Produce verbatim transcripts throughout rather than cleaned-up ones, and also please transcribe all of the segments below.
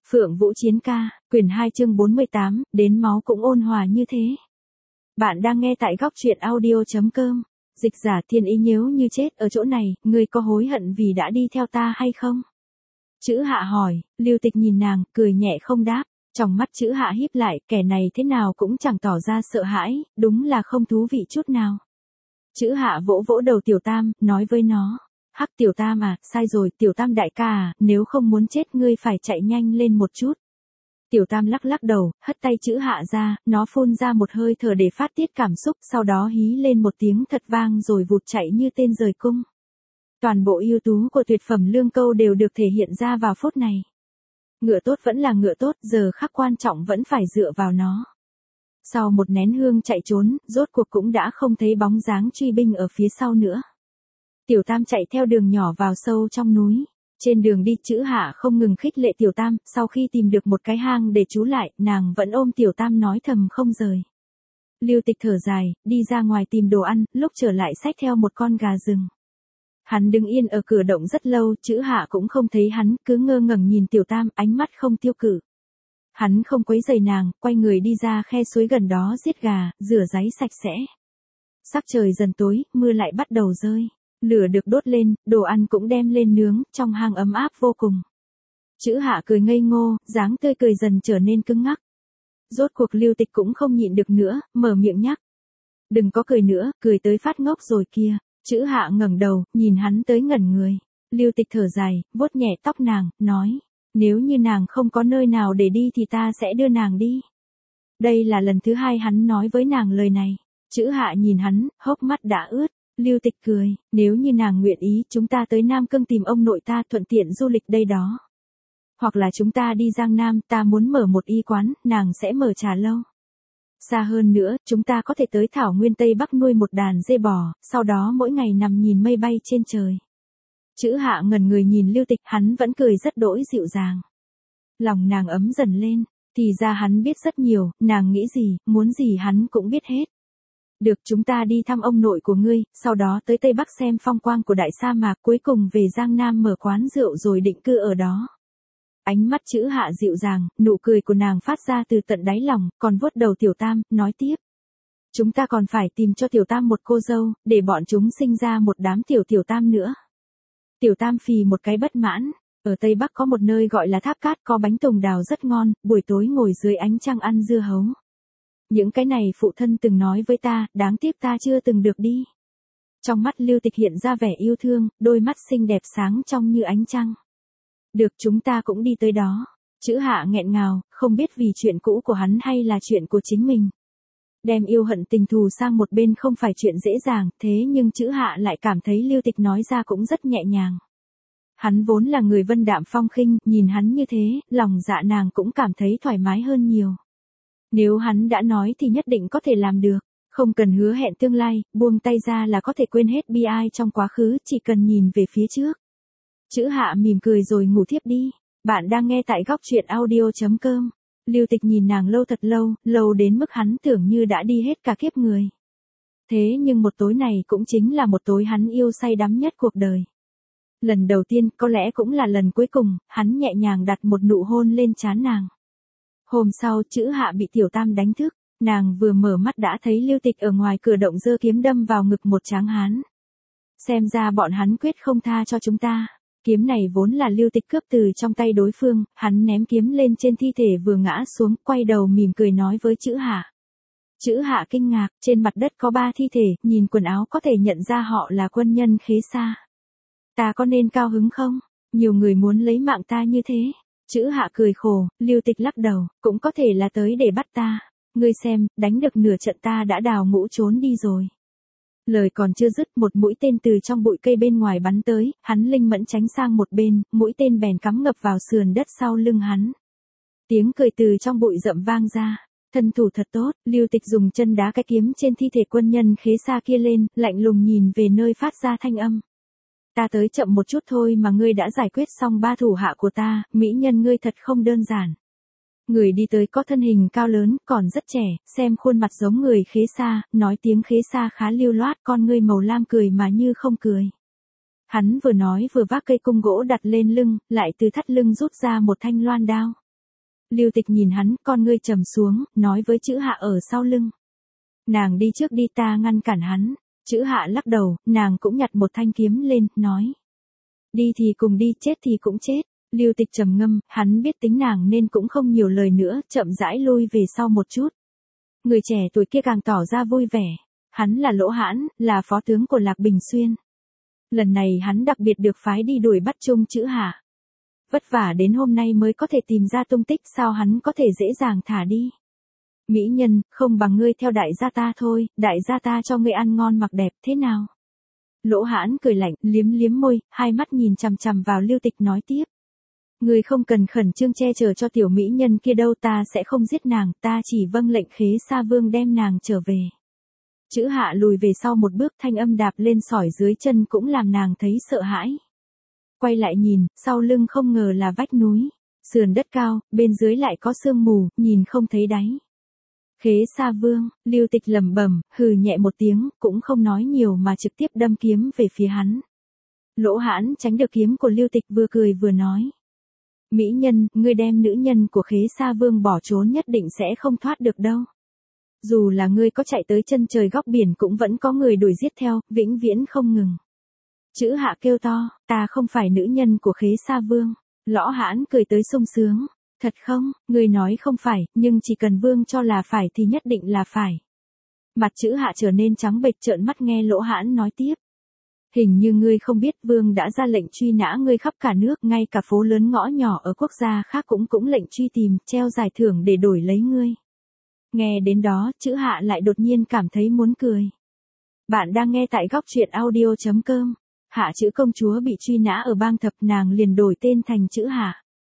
Phượng Vũ Chiến ca, quyển hai chương bốn mươi tám, đến máu cũng ôn hòa như thế. Bạn đang nghe tại góc truyện audio chấm com. Dịch giả Thiên Ý nhếu như chết ở chỗ này, ngươi có hối hận vì đã đi theo ta hay không? Chữ Hạ hỏi, Lưu Tịch nhìn nàng, cười nhẹ không đáp. Trong mắt Chữ Hạ híp lại, kẻ này thế nào cũng chẳng tỏ ra sợ hãi, đúng là không thú vị chút nào. Chữ Hạ vỗ vỗ đầu Tiểu Tam, nói với nó. Hắc Tiểu Tam à, sai rồi, Tiểu Tam đại ca à, nếu không muốn chết ngươi phải chạy nhanh lên một chút. Tiểu Tam lắc lắc đầu, hất tay Chữ Hạ ra, nó phun ra một hơi thở để phát tiết cảm xúc, sau đó hí lên một tiếng thật vang rồi vụt chạy như tên rời cung. Toàn bộ ưu tú của tuyệt phẩm lương câu đều được thể hiện ra vào phút này. Ngựa tốt vẫn là ngựa tốt, giờ khắc quan trọng vẫn phải dựa vào nó. Sau một nén hương chạy trốn, rốt cuộc cũng đã không thấy bóng dáng truy binh ở phía sau nữa. Tiểu Tam chạy theo đường nhỏ vào sâu trong núi. Trên đường đi Chữ Hạ không ngừng khích lệ Tiểu Tam, sau khi tìm được một cái hang để trú lại, nàng vẫn ôm Tiểu Tam nói thầm không rời. Lưu Tịch thở dài, đi ra ngoài tìm đồ ăn, lúc trở lại xách theo một con gà rừng. Hắn đứng yên ở cửa động rất lâu, Chữ Hạ cũng không thấy hắn, cứ ngơ ngẩn nhìn Tiểu Tam, ánh mắt không tiêu cự. Hắn không quấy rầy nàng, quay người đi ra khe suối gần đó giết gà, rửa ráy sạch sẽ. Sắc trời dần tối, mưa lại bắt đầu rơi. Lửa được đốt lên, đồ ăn cũng đem lên nướng, trong hang ấm áp vô cùng. Chữ Hạ cười ngây ngô, dáng tươi cười dần trở nên cứng ngắc. Rốt cuộc Lưu Tịch cũng không nhịn được nữa, mở miệng nhắc. Đừng có cười nữa, cười tới phát ngốc rồi kia. Chữ Hạ ngẩng đầu, nhìn hắn tới ngẩn người. Lưu Tịch thở dài, vuốt nhẹ tóc nàng, nói. Nếu như nàng không có nơi nào để đi thì ta sẽ đưa nàng đi. Đây là lần thứ hai hắn nói với nàng lời này. Chữ Hạ nhìn hắn, hốc mắt đã ướt. Lưu Tịch cười, nếu như nàng nguyện ý, chúng ta tới Nam Cương tìm ông nội ta thuận tiện du lịch đây đó. Hoặc là chúng ta đi Giang Nam, ta muốn mở một y quán, nàng sẽ mở trà lâu. Xa hơn nữa, chúng ta có thể tới Thảo Nguyên Tây Bắc nuôi một đàn dê bò, sau đó mỗi ngày nằm nhìn mây bay trên trời. Chữ Hạ ngẩn người nhìn Lưu Tịch, hắn vẫn cười rất đỗi dịu dàng. Lòng nàng ấm dần lên, thì ra hắn biết rất nhiều, nàng nghĩ gì, muốn gì hắn cũng biết hết. Được, chúng ta đi thăm ông nội của ngươi, sau đó tới Tây Bắc xem phong quang của đại sa mạc, cuối cùng về Giang Nam mở quán rượu rồi định cư ở đó. Ánh mắt Chữ Hạ dịu dàng, nụ cười của nàng phát ra từ tận đáy lòng, còn vuốt đầu Tiểu Tam, nói tiếp. Chúng ta còn phải tìm cho Tiểu Tam một cô dâu, để bọn chúng sinh ra một đám tiểu Tiểu Tam nữa. Tiểu Tam phì một cái bất mãn, ở Tây Bắc có một nơi gọi là Tháp Cát, có bánh tùng đào rất ngon, buổi tối ngồi dưới ánh trăng ăn dưa hấu. Những cái này phụ thân từng nói với ta, đáng tiếc ta chưa từng được đi. Trong mắt Lưu Tịch hiện ra vẻ yêu thương, đôi mắt xinh đẹp sáng trong như ánh trăng. Được, chúng ta cũng đi tới đó. Chữ Hạ nghẹn ngào, không biết vì chuyện cũ của hắn hay là chuyện của chính mình. Đem yêu hận tình thù sang một bên không phải chuyện dễ dàng, thế nhưng Chữ Hạ lại cảm thấy Lưu Tịch nói ra cũng rất nhẹ nhàng. Hắn vốn là người vân đạm phong khinh, nhìn hắn như thế, lòng dạ nàng cũng cảm thấy thoải mái hơn nhiều. Nếu hắn đã nói thì nhất định có thể làm được, không cần hứa hẹn tương lai, buông tay ra là có thể quên hết bi ai trong quá khứ, chỉ cần nhìn về phía trước. Chữ Hạ mỉm cười rồi ngủ thiếp đi. Bạn đang nghe tại góc truyện audio chấm com. Lưu Tịch nhìn nàng lâu thật lâu, lâu đến mức hắn tưởng như đã đi hết cả kiếp người. Thế nhưng một tối này cũng chính là một tối hắn yêu say đắm nhất cuộc đời. Lần đầu tiên, có lẽ cũng là lần cuối cùng, hắn nhẹ nhàng đặt một nụ hôn lên trán nàng. Hôm sau, Chữ Hạ bị Tiểu Tam đánh thức, nàng vừa mở mắt đã thấy Lưu Tịch ở ngoài cửa động giơ kiếm đâm vào ngực một tráng hán. Xem ra bọn hắn quyết không tha cho chúng ta. Kiếm này vốn là Lưu Tịch cướp từ trong tay đối phương, hắn ném kiếm lên trên thi thể vừa ngã xuống, quay đầu mỉm cười nói với Chữ Hạ. Chữ Hạ kinh ngạc, trên mặt đất có ba thi thể, nhìn quần áo có thể nhận ra họ là quân nhân Khế Sa. Ta có nên cao hứng không? Nhiều người muốn lấy mạng ta như thế. Chữ Hạ cười khổ, Lưu Tịch lắc đầu, cũng có thể là tới để bắt ta. Ngươi xem, đánh được nửa trận ta đã đào ngũ trốn đi rồi. Lời còn chưa dứt, một mũi tên từ trong bụi cây bên ngoài bắn tới, hắn linh mẫn tránh sang một bên, mũi tên bèn cắm ngập vào sườn đất sau lưng hắn. Tiếng cười từ trong bụi rậm vang ra. Thân thủ thật tốt, Lưu Tịch dùng chân đá cái kiếm trên thi thể quân nhân Khế Sa kia lên, lạnh lùng nhìn về nơi phát ra thanh âm. Ta tới chậm một chút thôi mà ngươi đã giải quyết xong ba thủ hạ của ta, mỹ nhân ngươi thật không đơn giản. Người đi tới có thân hình cao lớn, còn rất trẻ, xem khuôn mặt giống người Khế Sa, nói tiếng Khế Sa khá lưu loát, con ngươi màu lam cười mà như không cười. Hắn vừa nói vừa vác cây cung gỗ đặt lên lưng, lại từ thắt lưng rút ra một thanh loan đao. Lưu Tịch nhìn hắn, con ngươi trầm xuống, nói với Chữ Hạ ở sau lưng. Nàng đi trước đi, ta ngăn cản hắn. Chữ Hạ lắc đầu, nàng cũng nhặt một thanh kiếm lên, nói. Đi thì cùng đi, chết thì cũng chết. Lưu Tịch trầm ngâm, hắn biết tính nàng nên cũng không nhiều lời nữa, chậm rãi lui về sau một chút. Người trẻ tuổi kia càng tỏ ra vui vẻ. Hắn là Lỗ Hãn, là phó tướng của Lạc Bình Xuyên. Lần này hắn đặc biệt được phái đi đuổi bắt chung Chữ Hạ. Vất vả đến hôm nay mới có thể tìm ra tung tích, sao hắn có thể dễ dàng thả đi. Mỹ nhân, không bằng ngươi theo đại gia ta thôi, đại gia ta cho ngươi ăn ngon mặc đẹp, thế nào? Lỗ Hãn cười lạnh, liếm liếm môi, hai mắt nhìn chằm chằm vào Lưu Tịch nói tiếp. Ngươi không cần khẩn trương che chở cho tiểu mỹ nhân kia đâu, ta sẽ không giết nàng, ta chỉ vâng lệnh Khế Sa Vương đem nàng trở về. Chữ Hạ lùi về sau một bước, thanh âm đạp lên sỏi dưới chân cũng làm nàng thấy sợ hãi. Quay lại nhìn, sau lưng không ngờ là vách núi, sườn đất cao, bên dưới lại có sương mù, nhìn không thấy đáy. Khế Sa Vương, Lưu Tịch lẩm bẩm, hừ nhẹ một tiếng, cũng không nói nhiều mà trực tiếp đâm kiếm về phía hắn. Lỗ Hãn tránh được kiếm của Lưu Tịch, vừa cười vừa nói. Mỹ nhân, ngươi đem nữ nhân của Khế Sa Vương bỏ trốn nhất định sẽ không thoát được đâu. Dù là ngươi có chạy tới chân trời góc biển cũng vẫn có người đuổi giết theo, vĩnh viễn không ngừng. Chữ Hạ kêu to, ta không phải nữ nhân của Khế Sa Vương. Lỗ Hãn cười tới sung sướng. Thật không, ngươi nói không phải, nhưng chỉ cần Vương cho là phải thì nhất định là phải. Mặt Chữ Hạ trở nên trắng bệch, trợn mắt nghe Lỗ Hãn nói tiếp. Hình như ngươi không biết Vương đã ra lệnh truy nã ngươi khắp cả nước, ngay cả phố lớn ngõ nhỏ ở quốc gia khác cũng cũng lệnh truy tìm, treo giải thưởng để đổi lấy ngươi. Nghe đến đó, Chữ Hạ lại đột nhiên cảm thấy muốn cười. Bạn đang nghe tại góc truyện audio chấm com. Hạ Chữ công chúa bị truy nã ở bang Thập, nàng liền đổi tên thành Chữ Hạ.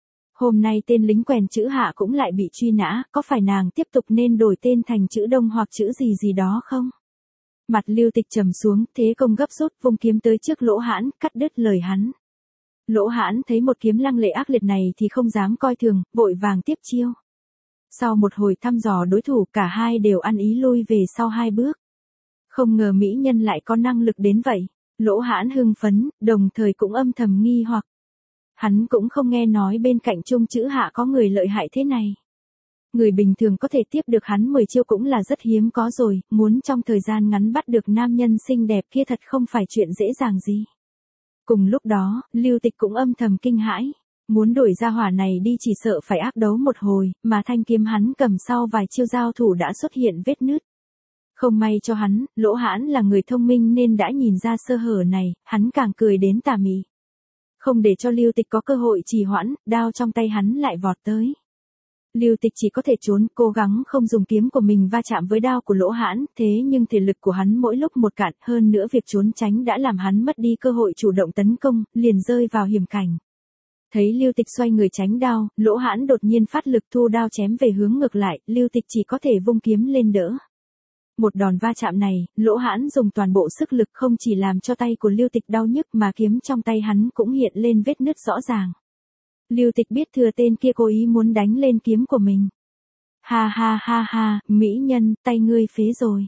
Hôm nay tên lính quèn Chữ Hạ cũng lại bị truy nã, có phải nàng tiếp tục nên đổi tên thành Chữ Đông hoặc chữ gì gì đó không? Mặt Lưu Tịch trầm xuống, thế công gấp rút, vung kiếm tới trước Lỗ Hãn, cắt đứt lời hắn. Lỗ Hãn thấy một kiếm lăng lệ ác liệt này thì không dám coi thường, vội vàng tiếp chiêu. Sau một hồi thăm dò đối thủ, cả hai đều ăn ý lui về sau hai bước. Không ngờ mỹ nhân lại có năng lực đến vậy. Lỗ Hãn hưng phấn, đồng thời cũng âm thầm nghi hoặc. Hắn cũng không nghe nói bên cạnh chung Chữ Hạ có người lợi hại thế này. Người bình thường có thể tiếp được hắn mười chiêu cũng là rất hiếm có rồi, muốn trong thời gian ngắn bắt được nam nhân xinh đẹp kia thật không phải chuyện dễ dàng gì. Cùng lúc đó, Lưu Tịch cũng âm thầm kinh hãi. Muốn đuổi ra hỏa này đi chỉ sợ phải ác đấu một hồi, mà thanh kiếm hắn cầm sau vài chiêu giao thủ đã xuất hiện vết nứt. Không may cho hắn, Lỗ Hãn là người thông minh nên đã nhìn ra sơ hở này, hắn càng cười đến tà mị. Không để cho Lưu Tịch có cơ hội trì hoãn, đao trong tay hắn lại vọt tới. Lưu Tịch chỉ có thể trốn, cố gắng không dùng kiếm của mình va chạm với đao của Lỗ Hãn, thế nhưng thể lực của hắn mỗi lúc một cạn, hơn nữa việc trốn tránh đã làm hắn mất đi cơ hội chủ động tấn công, liền rơi vào hiểm cảnh. Thấy Lưu Tịch xoay người tránh đao, Lỗ Hãn đột nhiên phát lực thu đao chém về hướng ngược lại, Lưu Tịch chỉ có thể vung kiếm lên đỡ. Một đòn va chạm này, Lỗ Hãn dùng toàn bộ sức lực không chỉ làm cho tay của Lưu Tịch đau nhức mà kiếm trong tay hắn cũng hiện lên vết nứt rõ ràng. Lưu Tịch biết thừa tên kia cố ý muốn đánh lên kiếm của mình. Ha ha ha ha, mỹ nhân, tay ngươi phế rồi.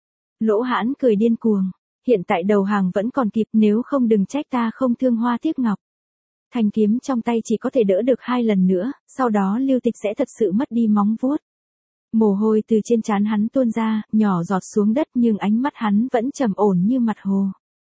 Lỗ Hãn cười điên cuồng. Hiện tại đầu hàng vẫn còn kịp, nếu không đừng trách ta không thương hoa tiếc ngọc. Thanh kiếm trong tay chỉ có thể đỡ được hai lần nữa, sau đó Lưu Tịch sẽ thật sự mất đi móng vuốt. Mồ hôi từ trên trán hắn tuôn ra, nhỏ giọt xuống đất nhưng ánh mắt hắn vẫn trầm ổn như mặt hồ.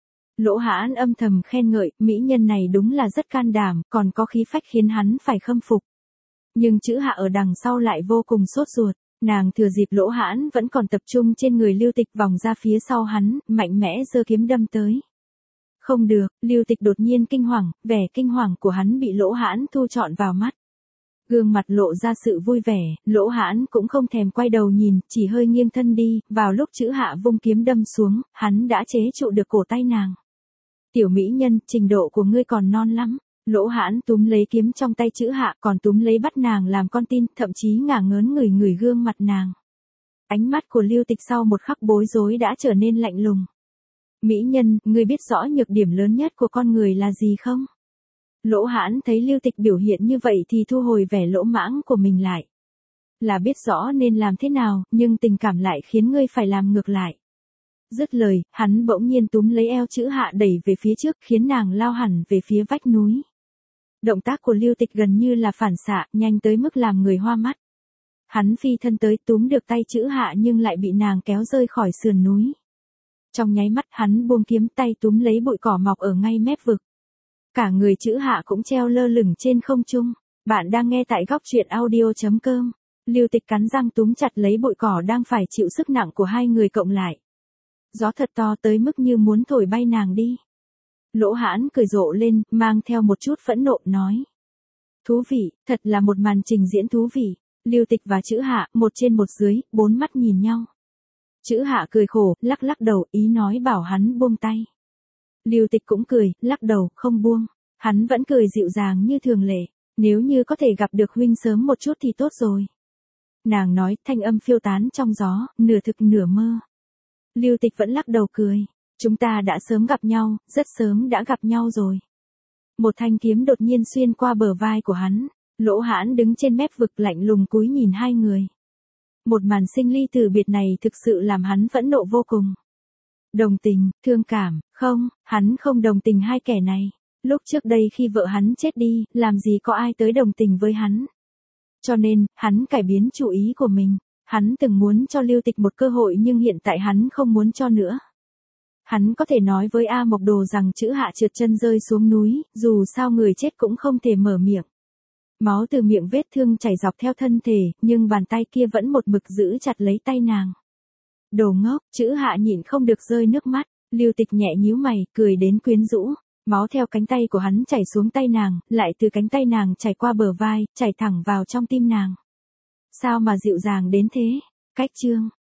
Lỗ Hãn âm thầm khen ngợi, mỹ nhân này đúng là rất can đảm, còn có khí phách khiến hắn phải khâm phục. Nhưng Chữ Hạ ở đằng sau lại vô cùng sốt ruột, nàng thừa dịp Lỗ Hãn vẫn còn tập trung trên người Lưu Tịch vòng ra phía sau hắn, mạnh mẽ giơ kiếm đâm tới. Không được, Lưu Tịch đột nhiên kinh hoàng, vẻ kinh hoàng của hắn bị Lỗ Hãn thu trọn vào mắt. Gương mặt lộ ra sự vui vẻ, Lỗ Hãn cũng không thèm quay đầu nhìn, chỉ hơi nghiêng thân đi, vào lúc Chữ Hạ vung kiếm đâm xuống, hắn đã chế trụ được cổ tay nàng. Tiểu mỹ nhân, trình độ của ngươi còn non lắm. Lỗ Hãn túm lấy kiếm trong tay Chữ Hạ, còn túm lấy bắt nàng làm con tin, thậm chí ngả ngớn ngửi ngửi gương mặt nàng. Ánh mắt của Lưu Tịch sau một khắc bối rối đã trở nên lạnh lùng. Mỹ nhân, ngươi biết rõ nhược điểm lớn nhất của con người là gì không? Lỗ Hãn thấy Lưu Tịch biểu hiện như vậy thì thu hồi vẻ lỗ mãng của mình lại. Là biết rõ nên làm thế nào, nhưng tình cảm lại khiến ngươi phải làm ngược lại. Dứt lời, hắn bỗng nhiên túm lấy eo Chữ Hạ đẩy về phía trước khiến nàng lao hẳn về phía vách núi. Động tác của Lưu Tịch gần như là phản xạ, nhanh tới mức làm người hoa mắt. Hắn phi thân tới túm được tay Chữ Hạ nhưng lại bị nàng kéo rơi khỏi sườn núi. Trong nháy mắt hắn buông kiếm, tay túm lấy bụi cỏ mọc ở ngay mép vực. Cả người Chữ Hạ cũng treo lơ lửng trên không trung. Bạn đang nghe tại góc truyện audio chấm com. Lưu Tịch cắn răng túm chặt lấy bụi cỏ đang phải chịu sức nặng của hai người cộng lại. Gió thật to tới mức như muốn thổi bay nàng đi. Lỗ Hãn cười rộ lên, mang theo một chút phẫn nộ nói. Thú vị, thật là một màn trình diễn thú vị. Lưu Tịch và Chữ Hạ, một trên một dưới, bốn mắt nhìn nhau. Chữ Hạ cười khổ, lắc lắc đầu, ý nói bảo hắn buông tay. Lưu Tịch cũng cười, lắc đầu, không buông. Hắn vẫn cười dịu dàng như thường lệ. Nếu như có thể gặp được huynh sớm một chút thì tốt rồi. Nàng nói, thanh âm phiêu tán trong gió, nửa thực nửa mơ. Lưu Tịch vẫn lắc đầu cười. Chúng ta đã sớm gặp nhau, rất sớm đã gặp nhau rồi. Một thanh kiếm đột nhiên xuyên qua bờ vai của hắn. Lỗ Hãn đứng trên mép vực lạnh lùng cúi nhìn hai người. Một màn sinh ly từ biệt này thực sự làm hắn phẫn nộ vô cùng. Đồng tình, thương cảm, không, hắn không đồng tình hai kẻ này. Lúc trước đây khi vợ hắn chết đi, làm gì có ai tới đồng tình với hắn. Cho nên, hắn cải biến chủ ý của mình. Hắn từng muốn cho Lưu Tịch một cơ hội nhưng hiện tại hắn không muốn cho nữa. Hắn có thể nói với A Mộc Đồ rằng Chữ Hạ trượt chân rơi xuống núi, dù sao người chết cũng không thể mở miệng. Máu từ miệng vết thương chảy dọc theo thân thể, nhưng bàn tay kia vẫn một mực giữ chặt lấy tay nàng. Đồ ngốc, Chữ Hạ nhịn không được rơi nước mắt. Lưu Tịch nhẹ nhíu mày, cười đến quyến rũ. Máu theo cánh tay của hắn chảy xuống tay nàng, lại từ cánh tay nàng chảy qua bờ vai, chảy thẳng vào trong tim nàng. Sao mà dịu dàng đến thế? Cách chương.